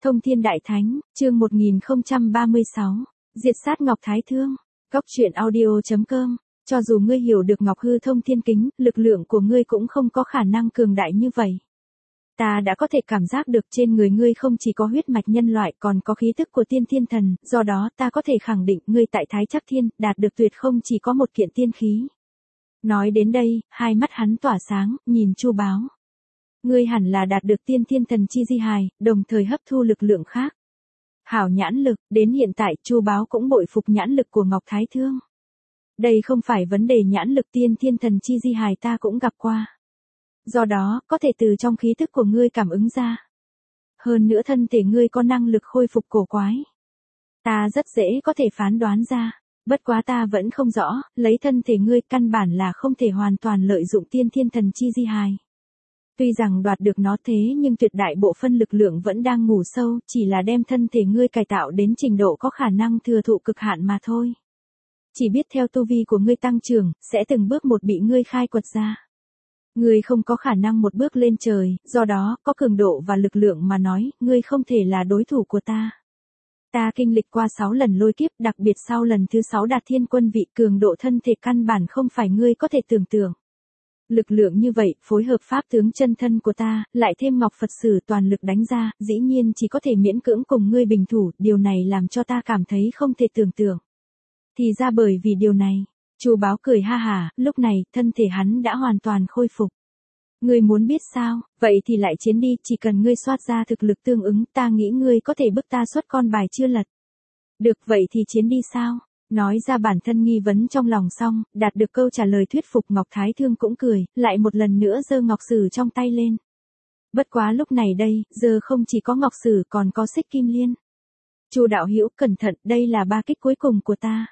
Thông Thiên Đại Thánh, chương 1036, Diệt sát Ngọc Thái Thương. Góc truyện audio.com. Cho dù ngươi hiểu được Ngọc Hư Thông Thiên Kính, lực lượng của ngươi cũng không có khả năng cường đại như vậy. Ta đã có thể cảm giác được trên người ngươi không chỉ có huyết mạch nhân loại còn có khí tức của tiên thiên thần, do đó ta có thể khẳng định ngươi tại Thái Trắc Thiên đạt được tuyệt không chỉ có một kiện tiên khí. Nói đến đây, hai mắt hắn tỏa sáng, nhìn Chu Báo. Ngươi hẳn là đạt được tiên thiên thần chi di hài, đồng thời hấp thu lực lượng khác. Hảo nhãn lực, đến hiện tại Chu Báo cũng bội phục nhãn lực của Ngọc Thái Thương. Đây không phải vấn đề nhãn lực, tiên thiên thần chi di hài ta cũng gặp qua. Do đó, có thể từ trong khí thức của ngươi cảm ứng ra. Hơn nữa thân thể ngươi có năng lực khôi phục cổ quái. Ta rất dễ có thể phán đoán ra. Bất quá ta vẫn không rõ, lấy thân thể ngươi căn bản là không thể hoàn toàn lợi dụng tiên thiên thần chi di hài. Tuy rằng đoạt được nó thế nhưng tuyệt đại bộ phân lực lượng vẫn đang ngủ sâu, chỉ là đem thân thể ngươi cải tạo đến trình độ có khả năng thừa thụ cực hạn mà thôi. Chỉ biết theo tu vi của ngươi tăng trưởng, sẽ từng bước một bị ngươi khai quật ra. Ngươi không có khả năng một bước lên trời, do đó, có cường độ và lực lượng mà nói, ngươi không thể là đối thủ của ta. Ta kinh lịch qua 6 lần lôi kiếp, đặc biệt sau lần thứ 6 đạt thiên quân vị, cường độ thân thể căn bản không phải ngươi có thể tưởng tượng. Lực lượng như vậy, phối hợp pháp tướng chân thân của ta, lại thêm Ngọc Phật Sử toàn lực đánh ra, dĩ nhiên chỉ có thể miễn cưỡng cùng ngươi bình thủ, điều này làm cho ta cảm thấy không thể tưởng tượng. Thì ra bởi vì điều này, Chu Báo cười ha hả, lúc này, thân thể hắn đã hoàn toàn khôi phục. Ngươi muốn biết sao, vậy thì lại chiến đi, chỉ cần ngươi soát ra thực lực tương ứng, ta nghĩ ngươi có thể bức ta xuất con bài chưa lật. Được, vậy thì chiến đi sao? Nói ra bản thân nghi vấn trong lòng xong, đạt được câu trả lời thuyết phục, Ngọc Thái Thương cũng cười, lại một lần nữa giơ ngọc sử trong tay lên. Bất quá lúc này đây, giờ không chỉ có ngọc sử còn có xích kim liên. Chu đạo hữu cẩn thận, đây là ba kích cuối cùng của ta.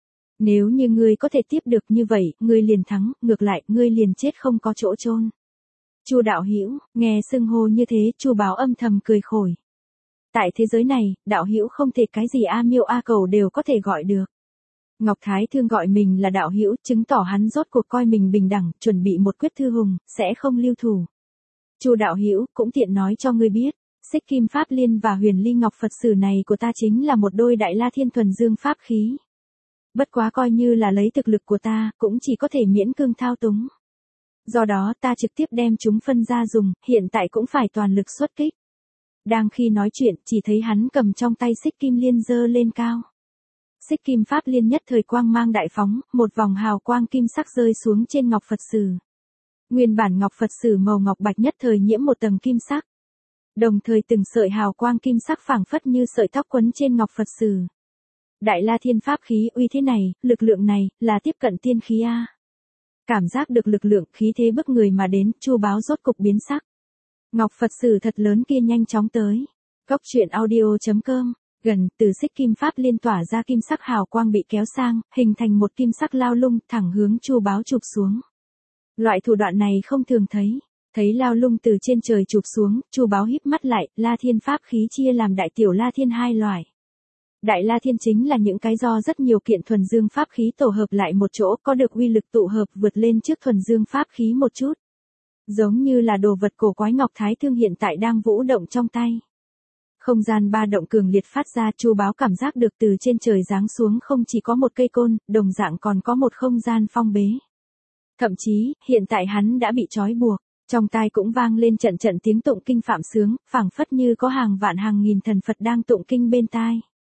Nếu như ngươi có thể tiếp được như vậy, ngươi liền thắng, ngược lại, ngươi liền chết không có chỗ chôn. Chu đạo hữu, nghe xưng hô như thế, Chu Báo âm thầm cười khổ. Tại thế giới này, đạo hữu không thể cái gì a miêu a cầu đều có thể gọi được. Ngọc Thái Thương gọi mình là đạo hữu, chứng tỏ hắn rốt cuộc coi mình bình đẳng, chuẩn bị một quyết thư hùng, sẽ không lưu thủ. Chu đạo hữu, cũng tiện nói cho ngươi biết, xích kim pháp liên và huyền ly ngọc Phật Sử này của ta chính là một đôi đại la thiên thuần dương pháp khí. Bất quá coi như là lấy thực lực của ta, cũng chỉ có thể miễn cưỡng thao túng. Do đó ta trực tiếp đem chúng phân ra dùng, hiện tại cũng phải toàn lực xuất kích. Đang khi nói chuyện, chỉ thấy hắn cầm trong tay xích kim liên giơ lên cao. Xích kim pháp liên nhất thời quang mang đại phóng, một vòng hào quang kim sắc rơi xuống trên ngọc Phật Sử. Nguyên bản ngọc Phật Sử màu ngọc bạch nhất thời nhiễm một tầng kim sắc. Đồng thời từng sợi hào quang kim sắc phảng phất như sợi tóc quấn trên ngọc Phật Sử. Đại la thiên pháp khí uy thế này, lực lượng này, là tiếp cận tiên khí a. Cảm giác được lực lượng khí thế bức người mà đến, Chu Báo rốt cục biến sắc. Ngọc Phật Sử thật lớn kia nhanh chóng tới. Góc truyện audio.com. Gần, từ xích kim pháp liên tỏa ra kim sắc hào quang bị kéo sang, hình thành một kim sắc lao lung, thẳng hướng Chu Báo chụp xuống. Loại thủ đoạn này không thường thấy. Thấy lao lung từ trên trời chụp xuống, Chu Báo híp mắt lại, La Thiên pháp khí chia làm đại tiểu La Thiên hai loại. Đại La Thiên chính là những cái do rất nhiều kiện thuần dương pháp khí tổ hợp lại một chỗ, có được uy lực tụ hợp vượt lên trước thuần dương pháp khí một chút. Giống như là đồ vật cổ quái Ngọc Thái Thương hiện tại đang vũ động trong tay. Không gian ba động cường liệt phát ra, Chu Báo cảm giác được từ trên trời giáng xuống không chỉ có một cây côn, đồng dạng còn có một không gian phong bế. Thậm chí, hiện tại hắn đã bị trói buộc, trong tai cũng vang lên trận trận tiếng tụng kinh phạm sướng, phảng phất như có hàng vạn hàng nghìn thần Phật đang tụng kinh bên tai.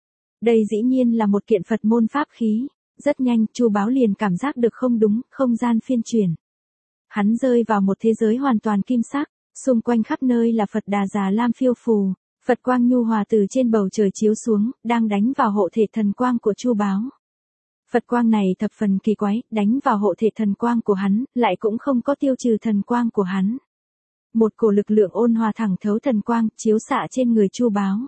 Đây dĩ nhiên là một kiện Phật môn pháp khí. Rất nhanh, Chu Báo liền cảm giác được không đúng, không gian phiên chuyển. Hắn rơi vào một thế giới hoàn toàn kim sắc, xung quanh khắp nơi là Phật Đà Già Lam phiêu phù, Phật quang nhu hòa từ trên bầu trời chiếu xuống, đang đánh vào hộ thể thần quang của Chu Báo. Phật quang này thập phần kỳ quái, đánh vào hộ thể thần quang của hắn, lại cũng không có tiêu trừ thần quang của hắn. Một cổ lực lượng ôn hòa thẳng thấu thần quang, chiếu xạ trên người Chu Báo.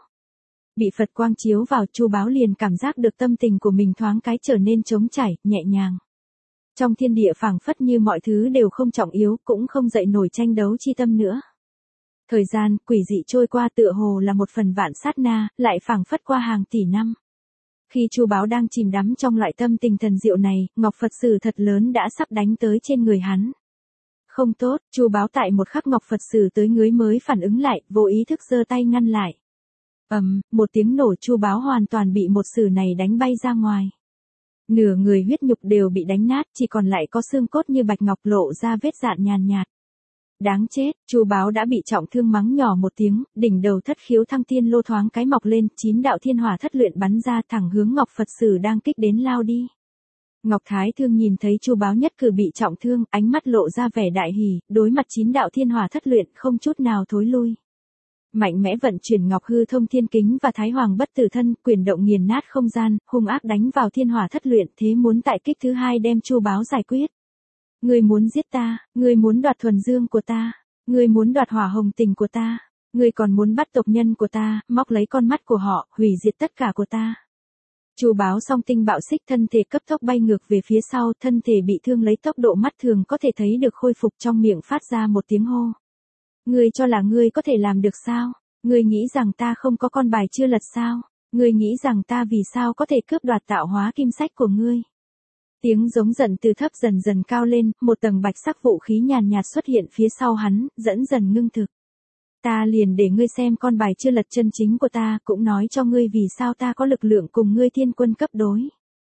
Bị Phật quang chiếu vào, Chu Báo liền cảm giác được tâm tình của mình thoáng cái trở nên trống trải, nhẹ nhàng. Trong thiên địa phảng phất như mọi thứ đều không trọng yếu, cũng không dậy nổi tranh đấu chi tâm nữa. Thời gian, quỷ dị trôi qua tựa hồ là một phần vạn sát na, lại phảng phất qua hàng tỷ năm. Khi Chu Báo đang chìm đắm trong loại tâm tình thần diệu này, Ngọc Phật Sử thật lớn đã sắp đánh tới trên người hắn. Không tốt, Chu Báo tại một khắc Ngọc Phật Sử tới ngưới mới phản ứng lại, vô ý thức giơ tay ngăn lại. Một tiếng nổ, Chu Báo hoàn toàn bị một sử này đánh bay ra ngoài. Nửa người huyết nhục đều bị đánh nát, chỉ còn lại có xương cốt như bạch ngọc lộ ra vết dạn nhàn nhạt. Đáng chết, Chu Báo đã bị trọng thương, mắng nhỏ một tiếng, đỉnh đầu thất khiếu thăng thiên lô thoáng cái mọc lên, 9 đạo thiên hỏa thất luyện bắn ra thẳng hướng Ngọc Phật Sử đang kích đến lao đi. Ngọc Thái Thương nhìn thấy Chu Báo nhất cử bị trọng thương, ánh mắt lộ ra vẻ đại hỉ, đối mặt 9 đạo thiên hỏa thất luyện không chút nào thối lui. Mạnh mẽ vận chuyển Ngọc Hư Thông Thiên Kính và Thái Hoàng Bất Tử Thân, quyền động nghiền nát không gian, hung ác đánh vào thiên hỏa thất luyện, thế muốn tại kích thứ hai đem Chu Báo giải quyết. Ngươi muốn giết ta, ngươi muốn đoạt thuần dương của ta, ngươi muốn đoạt hỏa hồng tình của ta, ngươi còn muốn bắt tộc nhân của ta, móc lấy con mắt của họ, hủy diệt tất cả của ta. Chu Báo song tinh bạo xích, thân thể cấp tốc bay ngược về phía sau, thân thể bị thương lấy tốc độ mắt thường có thể thấy được khôi phục, trong miệng phát ra một tiếng hô. Ngươi cho là ngươi có thể làm được sao? Ngươi nghĩ rằng ta không có con bài chưa lật sao? Ngươi nghĩ rằng ta vì sao có thể cướp đoạt tạo hóa kim sách của ngươi? Tiếng giống giận từ thấp dần dần cao lên, một tầng bạch sắc vũ khí nhàn nhạt xuất hiện phía sau hắn, dẫn dần ngưng thực. Ta liền để ngươi xem con bài chưa lật chân chính của ta, cũng nói cho ngươi vì sao ta có lực lượng cùng ngươi thiên quân cấp đối.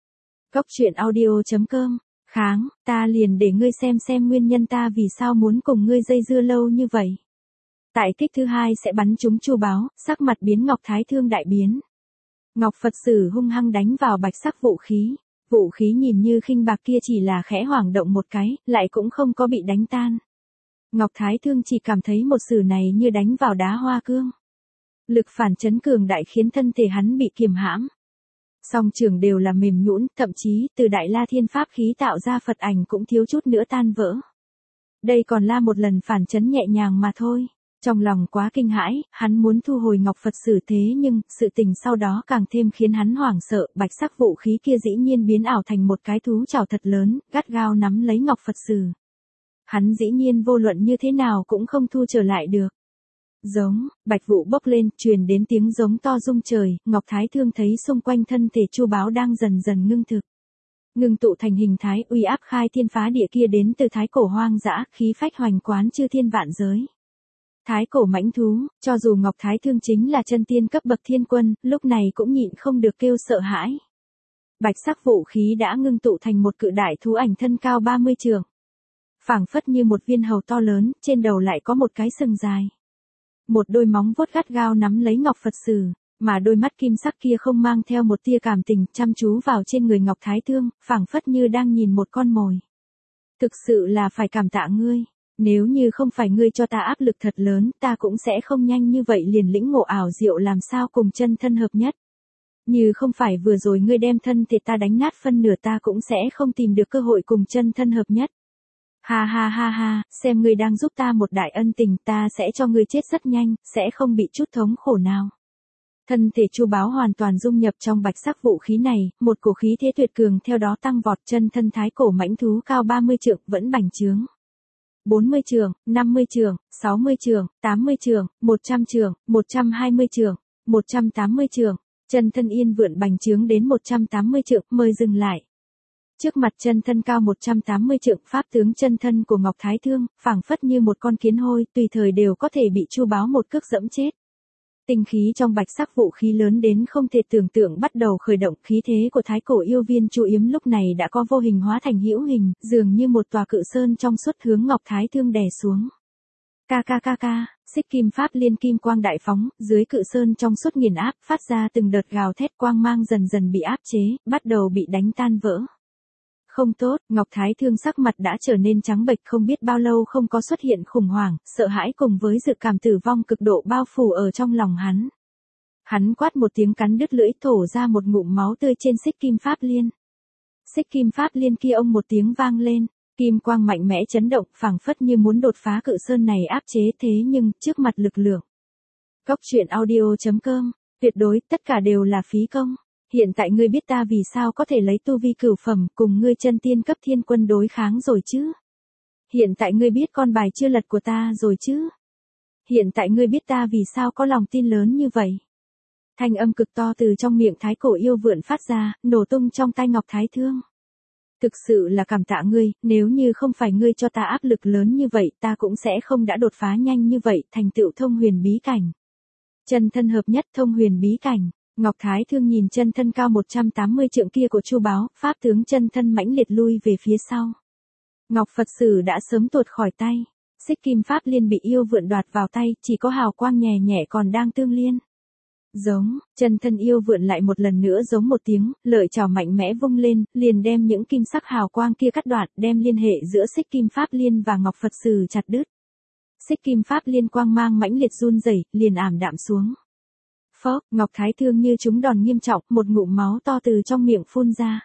Cốc truyện audio.com. Kháng, ta liền để ngươi xem nguyên nhân ta vì sao muốn cùng ngươi dây dưa lâu như vậy. Tại kích thứ hai sẽ bắn trúng Chu Báo, sắc mặt biến Ngọc Thái Thương đại biến. Ngọc Phật Sử hung hăng đánh vào bạch sắc vũ khí. Vũ khí nhìn như khinh bạc kia chỉ là khẽ hoảng động một cái, lại cũng không có bị đánh tan. Ngọc Thái Thương chỉ cảm thấy một sử này như đánh vào đá hoa cương. Lực phản chấn cường đại khiến thân thể hắn bị kiềm hãm. Song trường đều là mềm nhũn, thậm chí từ Đại La Thiên Pháp khí tạo ra Phật ảnh cũng thiếu chút nữa tan vỡ. Đây còn là một lần phản chấn nhẹ nhàng mà thôi. Trong lòng quá kinh hãi, hắn muốn thu hồi Ngọc Phật Sử, thế nhưng, sự tình sau đó càng thêm khiến hắn hoảng sợ, bạch sắc vũ khí kia dĩ nhiên biến ảo thành một cái thú chảo thật lớn, gắt gao nắm lấy Ngọc Phật Sử. Hắn dĩ nhiên vô luận như thế nào cũng không thu trở lại được. Giống, bạch vụ bốc lên, truyền đến tiếng giống to rung trời, Ngọc Thái Thương thấy xung quanh thân thể Chu Báo đang dần dần ngưng thực. Ngưng tụ thành hình thái uy áp khai thiên phá địa kia đến từ thái cổ hoang dã, khí phách hoành quán chư thiên vạn giới. Thái cổ mãnh thú, cho dù Ngọc Thái Thương chính là chân tiên cấp bậc thiên quân, lúc này cũng nhịn không được kêu sợ hãi. Bạch sắc vũ khí đã ngưng tụ thành một cự đại thú ảnh thân cao 30 trượng. Phảng phất như một viên hầu to lớn, trên đầu lại có một cái sừng dài. Một đôi móng vuốt gắt gao nắm lấy Ngọc Phật Sử, mà đôi mắt kim sắc kia không mang theo một tia cảm tình, chăm chú vào trên người Ngọc Thái Thương, phảng phất như đang nhìn một con mồi. Thực sự là phải cảm tạ ngươi. Nếu như không phải ngươi cho ta áp lực thật lớn, ta cũng sẽ không nhanh như vậy liền lĩnh ngộ ảo diệu làm sao cùng chân thân hợp nhất. Như không phải vừa rồi ngươi đem thân thể ta đánh nát phân nửa, ta cũng sẽ không tìm được cơ hội cùng chân thân hợp nhất. Ha ha ha ha, xem ngươi đang giúp ta một đại ân tình, ta sẽ cho ngươi chết rất nhanh, sẽ không bị chút thống khổ nào. Thân thể Chu Báo hoàn toàn dung nhập trong bạch sắc vũ khí này, một cổ khí thế tuyệt cường theo đó tăng vọt, chân thân thái cổ mãnh thú cao 30 trượng vẫn bành trướng. 40 trượng, 50 trượng, 60 trượng, 80 trượng, 100 trượng, 120 trượng, 180 trượng, chân thân yên vượn bành trướng đến 180 trượng, mới dừng lại. Trước mặt chân thân cao 180 trượng, pháp tướng chân thân của Ngọc Thái Thương, phảng phất như một con kiến hôi, tùy thời đều có thể bị Chu Báo một cước dẫm chết. Tinh khí trong bạch sắc vũ khí lớn đến không thể tưởng tượng bắt đầu khởi động, khí thế của thái cổ yêu viên Chu Yếm lúc này đã có vô hình hóa thành hữu hình, dường như một tòa cự sơn trong suốt hướng Ngọc Thái Thương đè xuống. Ca, xích kim pháp liên kim quang đại phóng, dưới cự sơn trong suốt nghiền áp, phát ra từng đợt gào thét, quang mang dần dần bị áp chế, bắt đầu bị đánh tan vỡ. Không tốt, Ngọc Thái Thương sắc mặt đã trở nên trắng bệch, không biết bao lâu không có xuất hiện khủng hoảng, sợ hãi cùng với dự cảm tử vong cực độ bao phủ ở trong lòng hắn. Hắn quát một tiếng, cắn đứt lưỡi, thổ ra một ngụm máu tươi trên xích kim pháp liên. Xích kim pháp liên kia ông một tiếng vang lên, kim quang mạnh mẽ chấn động, phảng phất như muốn đột phá cự sơn này áp chế, thế nhưng, trước mặt lực lượng. Cốc truyện audio.com, tuyệt đối, tất cả đều là phí công. Hiện tại ngươi biết ta vì sao có thể lấy tu vi cửu phẩm cùng ngươi chân tiên cấp thiên quân đối kháng rồi chứ? Hiện tại ngươi biết con bài chưa lật của ta rồi chứ? Hiện tại ngươi biết ta vì sao có lòng tin lớn như vậy? Thanh âm cực to từ trong miệng thái cổ yêu vượn phát ra, nổ tung trong tai Ngọc Thái Thương. Thực sự là cảm tạ ngươi, nếu như không phải ngươi cho ta áp lực lớn như vậy, ta cũng sẽ không đã đột phá nhanh như vậy, thành tựu thông huyền bí cảnh. Chân thân hợp nhất thông huyền bí cảnh. Ngọc Thái Thương nhìn chân thân cao 180 trượng kia của Chu Báo, pháp tướng chân thân mãnh liệt lui về phía sau. Ngọc Phật Sử đã sớm tuột khỏi tay. Xích kim pháp liên bị yêu vượn đoạt vào tay, chỉ có hào quang nhẹ nhẹ còn đang tương liên. Giống, chân thân yêu vượn lại một lần nữa giống một tiếng, lợi chảo mạnh mẽ vung lên, liền đem những kim sắc hào quang kia cắt đoạn, đem liên hệ giữa xích kim pháp liên và Ngọc Phật Sử chặt đứt. Xích kim pháp liên quang mang mãnh liệt run rẩy, liền ảm đạm xuống. Phốc, Ngọc Thái Thương như trúng đòn nghiêm trọng, một ngụm máu to từ trong miệng phun ra.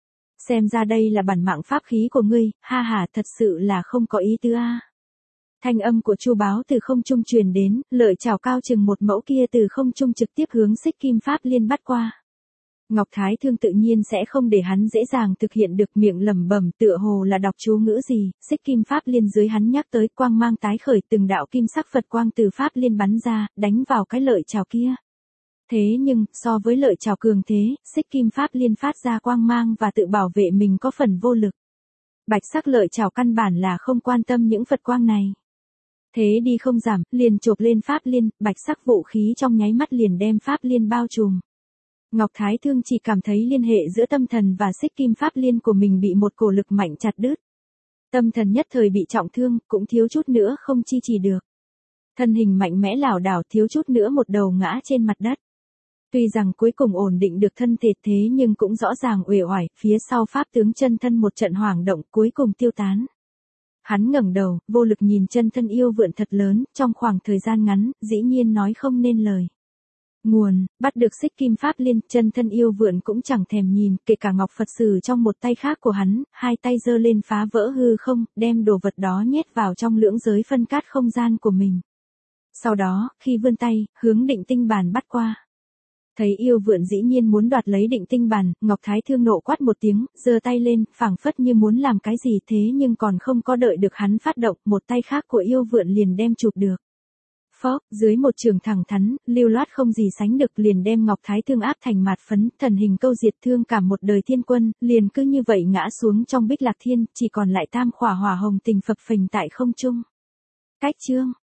Xem ra đây là bản mạng pháp khí của ngươi, ha ha, thật sự là không có ý tứ a. Thanh âm của Chu Báo từ không trung truyền đến, lợi chảo cao chừng một mẫu kia từ không trung trực tiếp hướng xích kim pháp liên bắt qua. Ngọc Thái Thương tự nhiên sẽ không để hắn dễ dàng thực hiện được, miệng lẩm bẩm tựa hồ là đọc chú ngữ gì, xích kim pháp liên dưới hắn nhắc tới, quang mang tái khởi, từng đạo kim sắc Phật quang từ pháp liên bắn ra, đánh vào cái lợi chảo kia. Thế nhưng, so với lợi chảo cường thế, xích kim pháp liên phát ra quang mang và tự bảo vệ mình có phần vô lực. Bạch sắc lợi chảo căn bản là không quan tâm những Phật quang này. Thế đi không giảm, liền chộp lên pháp liên, bạch sắc vũ khí trong nháy mắt liền đem pháp liên bao trùm. Ngọc Thái Thương chỉ cảm thấy liên hệ giữa tâm thần và xích kim pháp liên của mình bị một cổ lực mạnh chặt đứt. Tâm thần nhất thời bị trọng thương, cũng thiếu chút nữa không chi trì được. Thân hình mạnh mẽ lảo đảo, thiếu chút nữa một đầu ngã trên mặt đất. Tuy rằng cuối cùng ổn định được thân thể thế nhưng cũng rõ ràng uể oải, phía sau pháp tướng chân thân một trận hoảng động cuối cùng tiêu tán. Hắn ngẩng đầu, vô lực nhìn chân thân yêu vượn thật lớn, trong khoảng thời gian ngắn, dĩ nhiên nói không nên lời. Nguồn, bắt được xích kim pháp liên, chân thân yêu vượn cũng chẳng thèm nhìn, kể cả Ngọc Phật Sử trong một tay khác của hắn, hai tay giơ lên phá vỡ hư không, đem đồ vật đó nhét vào trong lưỡng giới phân cát không gian của mình. Sau đó, khi vươn tay, hướng định tinh bàn bắt qua. Thấy yêu vượn dĩ nhiên muốn đoạt lấy định tinh bàn, Ngọc Thái Thương nộ quát một tiếng, giơ tay lên, phảng phất như muốn làm cái gì thế nhưng còn không có đợi được hắn phát động, một tay khác của yêu vượn liền đem chụp được. Phốc, dưới một trường thẳng thắn, lưu loát không gì sánh được, liền đem Ngọc Thái Thương áp thành mạt phấn, thần hình câu diệt thương cả một đời thiên quân, liền cứ như vậy ngã xuống trong Bích Lạc Thiên, chỉ còn lại tam khỏa hỏa hồng tình phập phình tại không trung. Cách chương